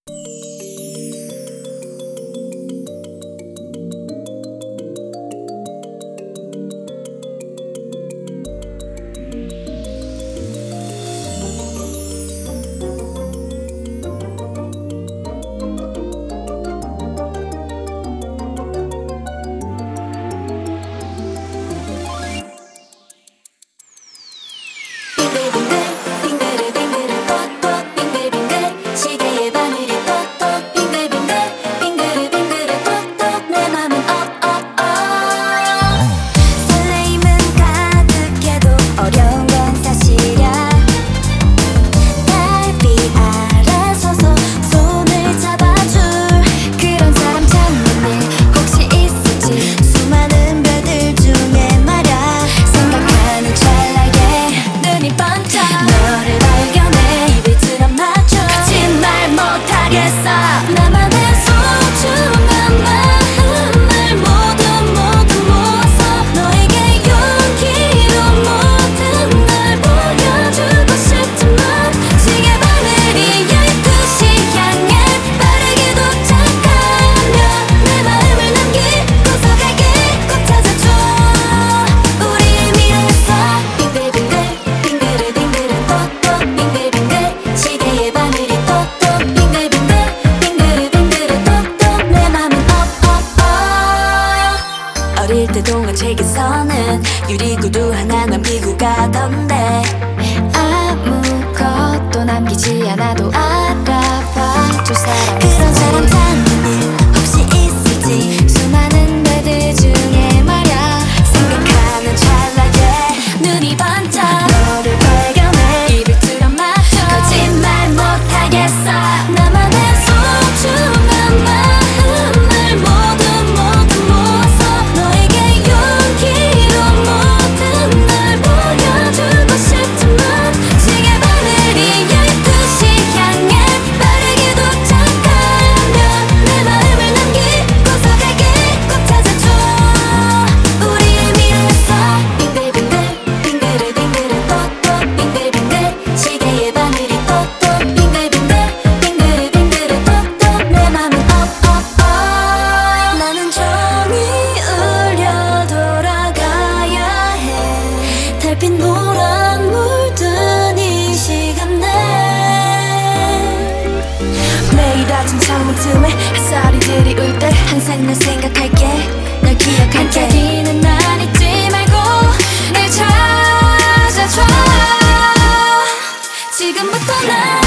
어릴 때 동화책에서는 유리구두 하나 남기고 가던데 아무것도 남기지 않아도 알아봐 줄 사람 그런 사람 찾는 일 혹시 있을지 수많은 배들 중에 말야 생각하는 찰나에 눈이 반짝 너를 발견해 입을 틀어 맞춰 거짓말 못하겠어 나만의 소중한 마음을 모두 모아서 너에게 용기로 모든 걸 보여주고 싶지만 시계 바늘이 12시 향해 빠르게 도착하면 내 마음을 남기고서 갈게 꼭 찾아줘 우리의 미래에서 빙글빙글 빙글빙글 똑똑 빙글빙글 시계의 바늘이 똑똑 빙글빙글 빙글빙글 똑똑 내 맘은 업업업 나는 종이 울려 돌아가야 해 달빛 노란 물든 이 시간 내 매일 아침 창문 틈에 햇살이 들이올 때 항상 널 생각할게 널 기억할게 반짝이는 날 잊지 말고 날 찾아줘 지금부터 날